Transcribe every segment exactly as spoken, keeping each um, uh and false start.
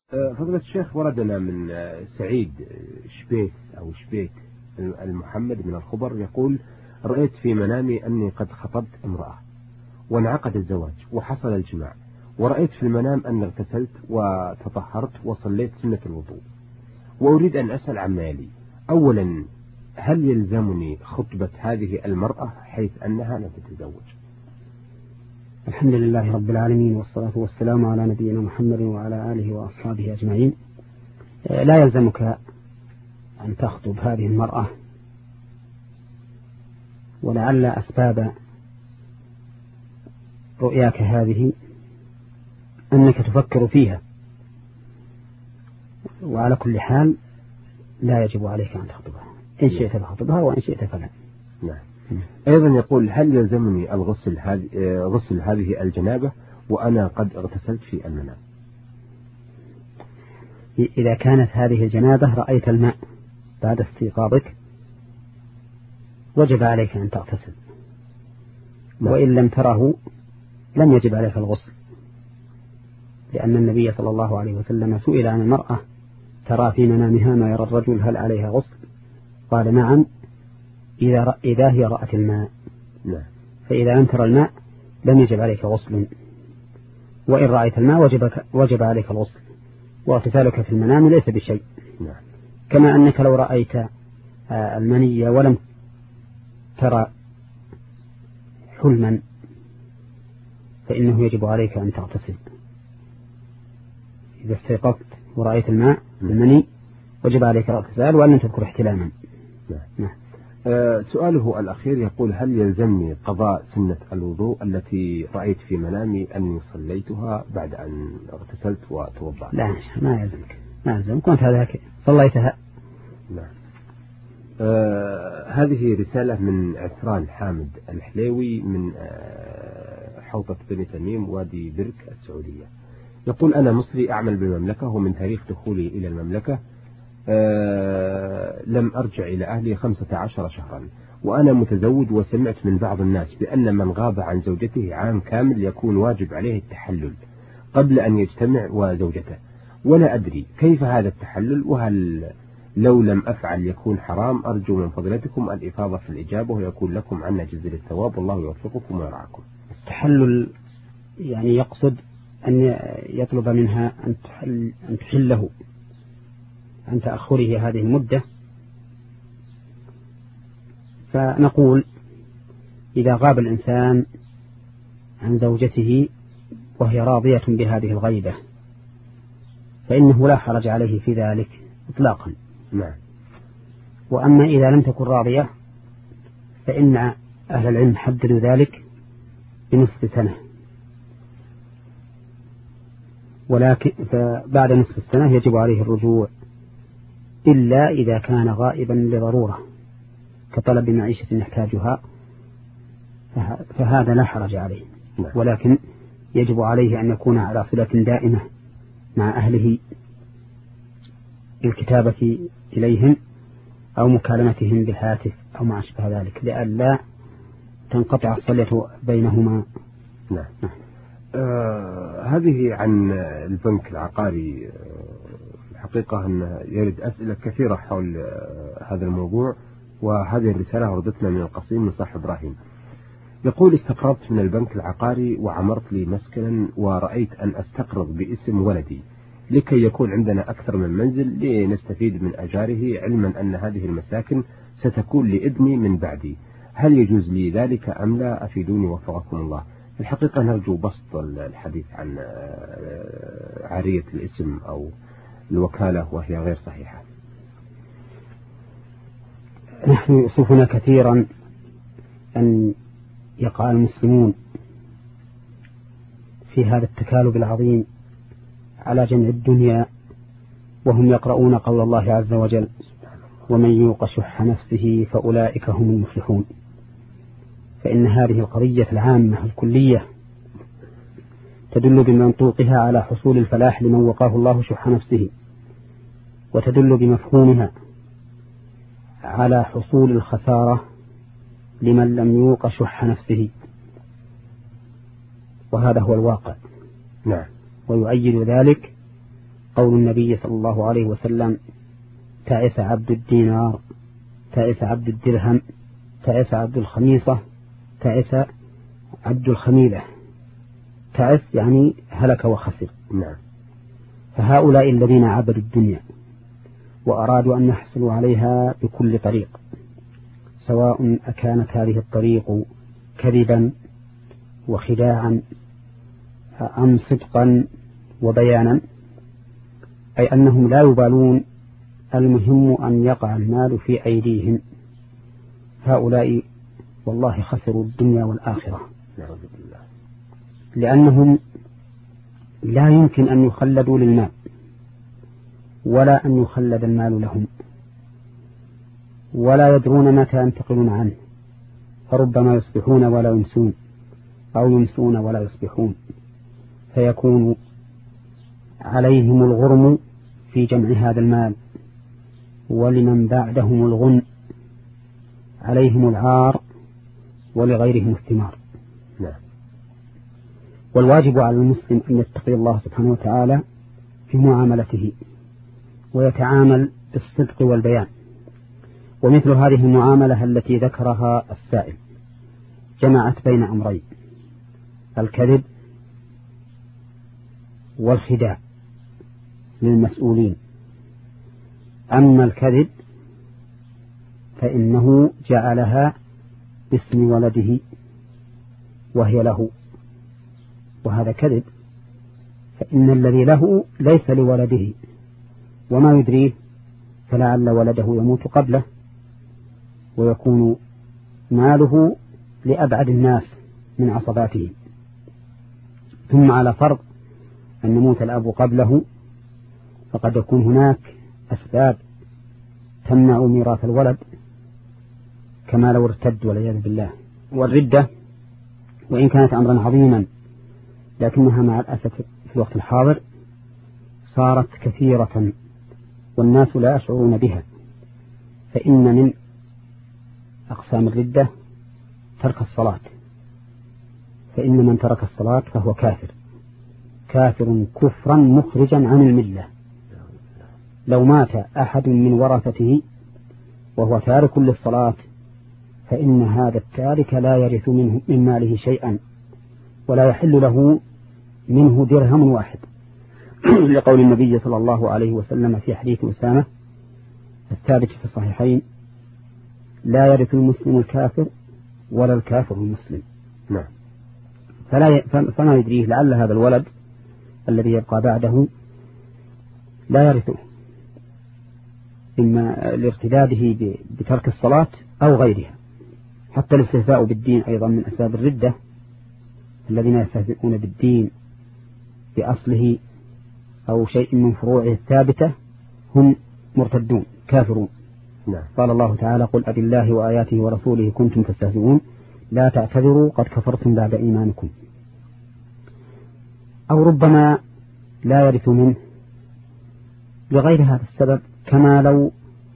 فضيلة الشيخ، وردنا من سعيد شبيت أو شبيت المحمد من الخبر يقول: رأيت في منامي أني قد خطبت امرأة وانعقد الزواج وحصل الجماع، ورأيت في المنام أني اغتسلت وتطهرت وصليت سنة الوضوء، وأريد أن أسأل عما يلي. أولا، هل يلزمني خطبة هذه المرأة حيث أنها لم تتزوج؟ الحمد لله رب العالمين، والصلاة والسلام على نبينا محمد وعلى آله وأصحابه أجمعين. لا يلزمك أن تخطب هذه المرأة، ولعل أسباب رؤياك هذه أنك تفكر فيها، وعلى كل حال لا يجب عليك أن تخطبها، إن شئت فخطبها وإن شئت فلا. نعم. أيضا يقول: هل يلزمني الغسل هذه غسل هذه الجنابة وأنا قد اغتسلت في المنام؟ إذا كانت هذه الجنابة رأيت الماء بعد استيقاظك وجب عليك أن تغتسل، وإن لم تره لم يجب عليك الغسل، لأن النبي صلى الله عليه وسلم سئل عن المرأة ترى في منامها ما يرى الرجل هل عليها غسل؟ قال: نعم، إذا, رأ... إذا هي رأت الماء. لا. فإذا لم ترى الماء لم يجب عليك غسل، وإن رأيت الماء وجب, وجب عليك الغسل، واغتسالك في المنام ليس بشيء. لا. كما أنك لو رأيت المنية ولم ترى حلما فإنه يجب عليك أن تغتسل. إذا استيقظت ورأيت الماء المني وجب عليك الاغتسال، وأن لم تذكر احتلاما. نعم. أه سؤاله الأخير يقول: هل يلزمني قضاء سنة الوضوء التي رأيت في منامي أني صليتها بعد أن اغتسلت وتوضأت؟ لا، ما يلزمك، ما يلزمك، كنت هذاك صليتها. نعم. أه هذه رسالة من عثران حامد الحليوي من أه حوطة بني تميم وادي برك السعودية. يقول: أنا مصري أعمل بالمملكة، ومن تاريخ دخولي إلى المملكة أه لم أرجع إلى أهلي خمسة عشر شهرا، وأنا متزوج، وسمعت من بعض الناس بأن من غاب عن زوجته عام كامل يكون واجب عليه التحلل قبل أن يجتمع وزوجته، ولا أدري كيف هذا التحلل، وهل لو لم أفعل يكون حرام؟ أرجو من فضيلتكم الإفاضة في الإجابة، ويكون لكم عنا جزيل الثواب، والله يوفقكم ويرعاكم. التحلل يعني يقصد أن يطلب منها أن تحل أن تحله عن تأخره هذه المدة، فنقول: إذا غاب الإنسان عن زوجته وهي راضية بهذه الغيبة فإنه لا حرج عليه في ذلك إطلاقا. نعم. وأما إذا لم تكن راضية فإن أهل العلم حددوا ذلك بنصف سنة، ولكن فبعد نصف السنة يجب عليه الرجوع، إلا إذا كان غائبا لضرورة كطلب معيشة يحتاجها، فهذا لا حرج عليه. نعم. ولكن يجب عليه أن يكون على صلة دائمة مع أهله بالكتابة إليهم أو مكالمتهم بالهاتف أو ما أشبه ذلك، لئلا تنقطع الصلة بينهما. نعم. نعم. آه هذه عن البنك العقاري. آه الحقيقة أن يرد أسئلة كثيرة حول آه هذا الموضوع، وهذه الرسالة وردتنا من القصيم من صاحب إبراهيم. يقول: استقرضت من البنك العقاري وعمرت لي مسكنا، ورأيت أن أستقرض باسم ولدي لكي يكون عندنا أكثر من منزل لنستفيد من أجاره، علما أن هذه المساكن ستكون لابني من بعدي. هل يجوز لي ذلك أم لا؟ أفيدوني وفقكم الله. الحقيقة نرجو بسط الحديث عن عارية الاسم أو الوكالة وهي غير صحيحة. نحن يؤسفنا كثيرا أن يقع المسلمون في هذا التكالب العظيم على جمع الدنيا، وهم يقرؤون قول الله عز وجل: ومن يوق شح نفسه فأولئك هم المفلحون. فإن هذه القضية العامة الكلية تدل بمنطوقها على حصول الفلاح لمن وقاه الله شح نفسه، وتدل بمفهومها على حصول الخسارة لمن لم يوق شح نفسه، وهذا هو الواقع. نعم. ويؤيد ذلك قول النبي صلى الله عليه وسلم: تعس عبد الدينار، تعس عبد الدرهم، تعس عبد الخميصة، تعس عبد الخميلة. تعس يعني هلك وخسر. نعم. فهؤلاء الذين عبدوا الدنيا وأرادوا أن يحصلوا عليها بكل طريق، سواء أكانت هذه الطريق كذبا وخداعا أم صدقا وبيانا، أي أنهم لا يبالون، المهم أن يقع المال في أيديهم. هؤلاء والله خسروا الدنيا والآخرة، لأنهم لا يمكن أن يخلدوا للمال ولا أن يخلد المال لهم، ولا يدرون متى ينتقلون عنه، فربما يصبحون ولا يمسون، أو يمسون ولا يصبحون، فيكون عليهم الغرم في جمع هذا المال، ولمن بعدهم الغن، عليهم العار ولغيرهم الثمار. نعم. والواجب على المسلم أن يتقي الله سبحانه وتعالى في معاملته، ويتعامل بالصدق والبيان. ومثل هذه المعاملة التي ذكرها السائل جمعت بين أمرين: الكذب والخداع للمسؤولين. أما الكذب فإنه جعلها باسم ولده وهي له، وهذا كذب، فإن الذي له ليس لولده، وما يدريه فلعل ولده يموت قبله ويكون ماله لأبعد الناس من عصباته. ثم على فرض أن يموت الأب قبله، فقد يكون هناك أسباب تمنع ميراث الولد، كما لو ارتد والعياذ بالله. والردة وإن كانت أمرا عظيما لكنها مع الأسف في الوقت الحاضر صارت كثيرة والناس لا يشعرون بها. فإن من أقسام الردة ترك الصلاة، فإن من ترك الصلاة فهو كافر، كافر كفرا مخرجا عن الملة. لو مات أحد من ورثته وهو تارك للصلاة فإن هذا التارك لا يرث منه من ماله شيئا، ولا يحل له منه درهم واحد، لقول النبي صلى الله عليه وسلم في حديث أسامة الثابت في الصحيحين: لا يرث المسلم الكافر ولا الكافر المسلم. نعم. فلا فما يدريه، لعل هذا الولد الذي يبقى بعده لا يرثه، إما لارتداده بترك الصلاة أو غيرها. حتى الاستهزاء بالدين أيضا من أسباب الردة، الذين يستهزئون بالدين بأصله أو شيء من فروعه الثابتة هم مرتدون كافرون. نعم. قال الله تعالى: قل أبي الله وآياته ورسوله كنتم تستهزئون لا تعتذروا قد كفرتم بعد إيمانكم. أو ربما لا يرث منه لغير هذا السبب، كما لو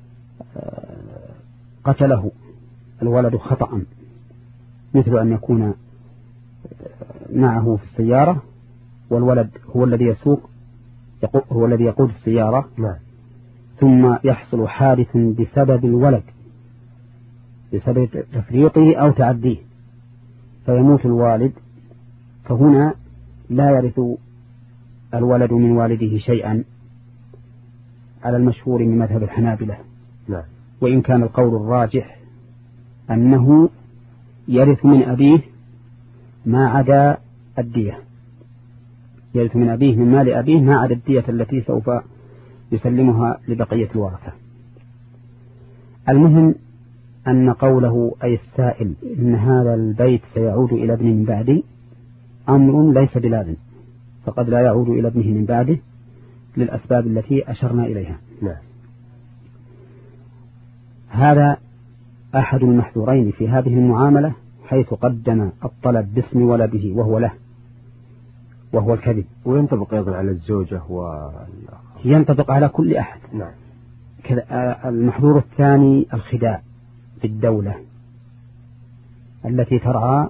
قتله الولد خطأ، مثل أن يكون معه في السيارة والولد هو الذي يسوق، هو الذي يقود السيارة. نعم. ثم يحصل حادث بسبب الولد، بسبب تفريطه أو تعديه، فيموت الوالد، فهنا لا يرث الولد من والده شيئا على المشهور من مذهب الحنابلة. نعم. وإن كان القول الراجح أنه يرث من أبيه ما عدا الدية، يرث من أبيه من مال أبيه ما عدا الدية التي سوف يسلمها لبقية الورثة. المهم أن قوله أي السائل إن هذا البيت سيعود إلى ابن من بعدي أمر ليس بلازم، فقد لا يعود إلى ابنه من بعده للأسباب التي أشرنا إليها. نعم. هذا أحد المحذورين في هذه المعاملة، حيث قدم الطلب باسم ولده وهو له، وهو الكذب. وينطبق أيضا على الزوجة والأخ، ينطبق على كل أحد. نعم. المحذور الثاني الخداع بالدولة التي ترعى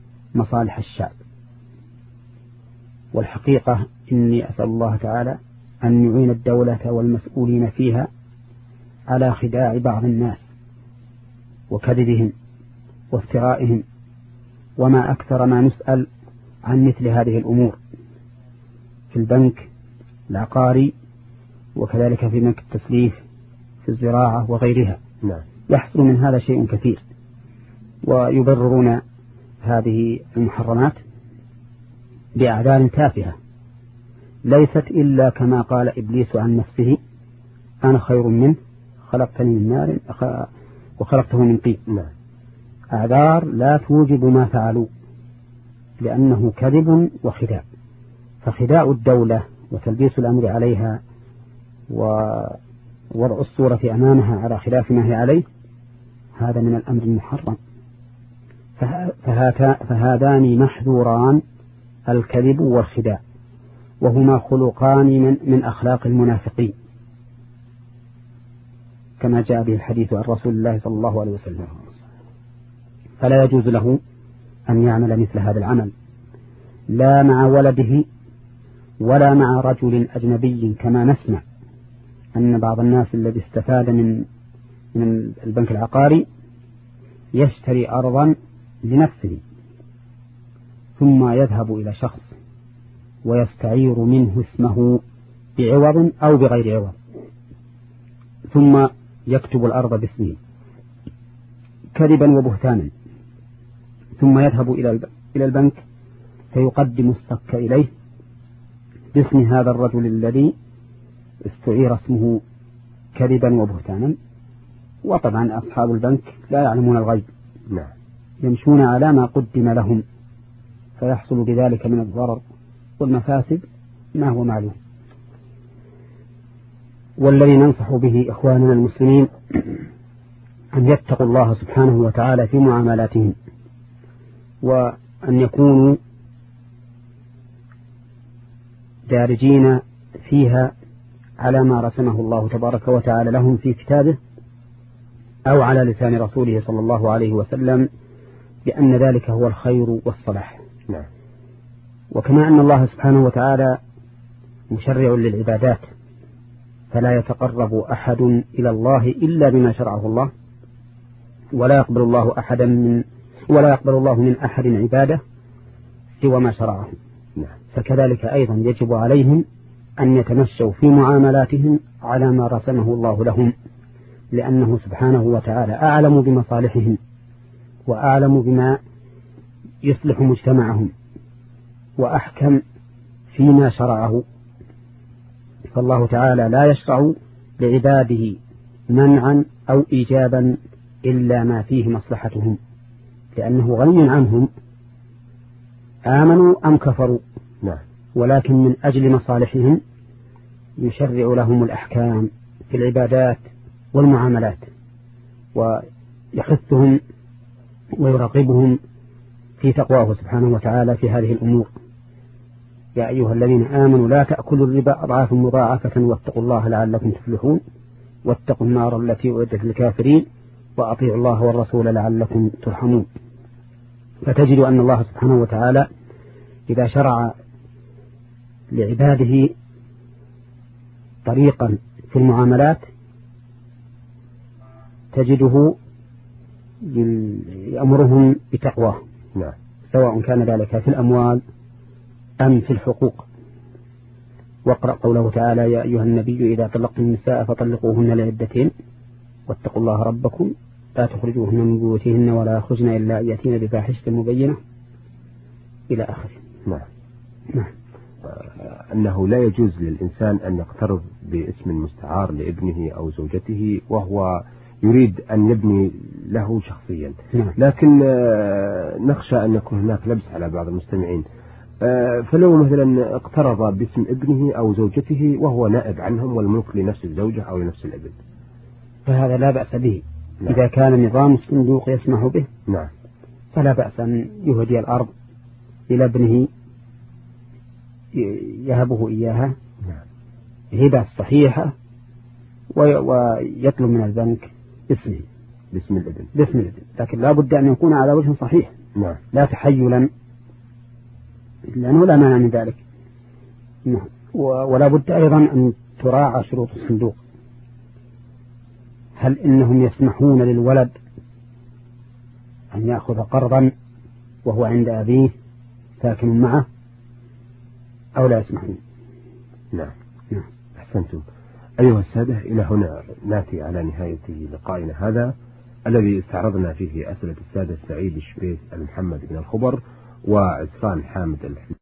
مصالح الشعب. والحقيقة إني أسأل الله تعالى أن يعين الدولة والمسؤولين فيها على خداع بعض الناس وكذبهم وافترائهم، وما أكثر ما نسأل عن مثل هذه الأمور في البنك العقاري وكذلك في بنك التسليف في الزراعة وغيرها. نعم. يحصل من هذا شيء كثير، ويبررون هذه المحرمات بأعذار تافهة ليست إلا كما قال إبليس عن نفسه: أنا خير منه خلقتني من نار وخلقته من طين. نعم. أعذار لا توجب ما فعلوا، لأنه كذب وخداع. فخداع الدولة وتلبيس الأمر عليها ووضع الصورة أمامها على خلاف ما هي عليه هذا من الأمر المحرم. فهذان محذوران، الكذب والخداع، وهما خلقان من, من أخلاق المنافقين كما جاء به الحديث عن رسول الله صلى الله عليه وسلم. فلا يجوز له أن يعمل مثل هذا العمل، لا مع ولده ولا مع رجل أجنبي، كما نسمع أن بعض الناس الذي استفاد من من البنك العقاري يشتري أرضا لنفسه ثم يذهب إلى شخص ويستعير منه اسمه بعوض أو بغير عوض، ثم يكتب الأرض باسمه كذبا وبهتانا، ثم يذهب إلى البنك فيقدم الصك إليه باسم هذا الرجل الذي استعير اسمه كذبا وبهتانا. وطبعا أصحاب البنك لا يعلمون الغيب، نعم، يمشون على ما قدم لهم، فيحصل بذلك من الضرر والمفاسد ما هو معلوم. والذي ننصح به إخواننا المسلمين أن يتقوا الله سبحانه وتعالى في معاملاتهم، وأن يكونوا دارجين فيها على ما رسمه الله تبارك وتعالى لهم في كتابه أو على لسان رسوله صلى الله عليه وسلم، بأن ذلك هو الخير والصلاح. نعم. وكما أن الله سبحانه وتعالى مشرع للعبادات، فلا يتقرب أحد إلى الله إلا بما شرعه الله، ولا يقبل الله أحدا من ولا يقبل الله من أحد عبادة سوى ما شرعه. نعم. فكذلك أيضا يجب عليهم أن يتمشوا في معاملاتهم على ما رسمه الله لهم، لأنه سبحانه وتعالى أعلم بمصالحهم وأعلم بما يصلح مجتمعهم وأحكم فيما شرعه. فالله تعالى لا يشرع لعباده منعا أو إيجابا إلا ما فيه مصلحتهم، لأنه غني عنهم آمنوا أم كفروا. نعم. ولكن من أجل مصالحهم يشرع لهم الأحكام في العبادات والمعاملات، ويحثهم ويرغبهم في تقواه سبحانه وتعالى في هذه الأمور. يا أيها الذين آمنوا لا تأكلوا الربا أضعافا مضاعفة واتقوا الله لعلكم تفلحون واتقوا النار التي أعدت للكافرين وأطيعوا الله والرسول لعلكم ترحمون. فتجد أن الله سبحانه وتعالى إذا شرع لعباده طريقا في المعاملات تجده يأمرهم بتقواه. نعم. سواء كان ذلك في الأموال أم في الحقوق. واقرأ قوله تعالى: يا أيها النبي إذا طلقتم النساء فطلقوهن لعدتهن واتقوا الله ربكم لا تخرجوهن من بيوتهن ولا يخرجن إلا أن يأتين بفاحشة مبينة إلى آخره. نعم. نعم. أنه لا يجوز للإنسان أن يقترض باسم مستعار لابنه أو زوجته وهو يريد أن يبني له شخصيا. نعم. لكن نخشى أن يكون هناك لبس على بعض المستمعين، فلو مثلا اقترض باسم ابنه أو زوجته وهو نائب عنهم والملك لنفس الزوجة أو لنفس الابن، فهذا لا بأس به. نعم. إذا كان نظام الصندوق يسمح به، نعم، فلا بأس أن يهدي الأرض إلى ابنه يهبه إياها هبة صحيحة ويطلب من البنك اسمه باسم الابن باسم الابن، لكن لا بد أن يكون على وجه صحيح. نعم. لا تحيلا، لأنه لا مانع من ذلك. نعم. ولا بد أيضا أن تراعى شروط الصندوق. هل إنهم يسمحون للولد أن يأخذ قرضا وهو عند أبيه ساكن معه أو لا يسمحون؟ نعم. نعم. أحسنتم. أيها السادة، إلى هنا نأتي على نهاية لقائنا هذا الذي استعرضنا فيه أسئلة السادة سعيد الشبيس المحمد بن الخبر وعصفان حامد الحمد.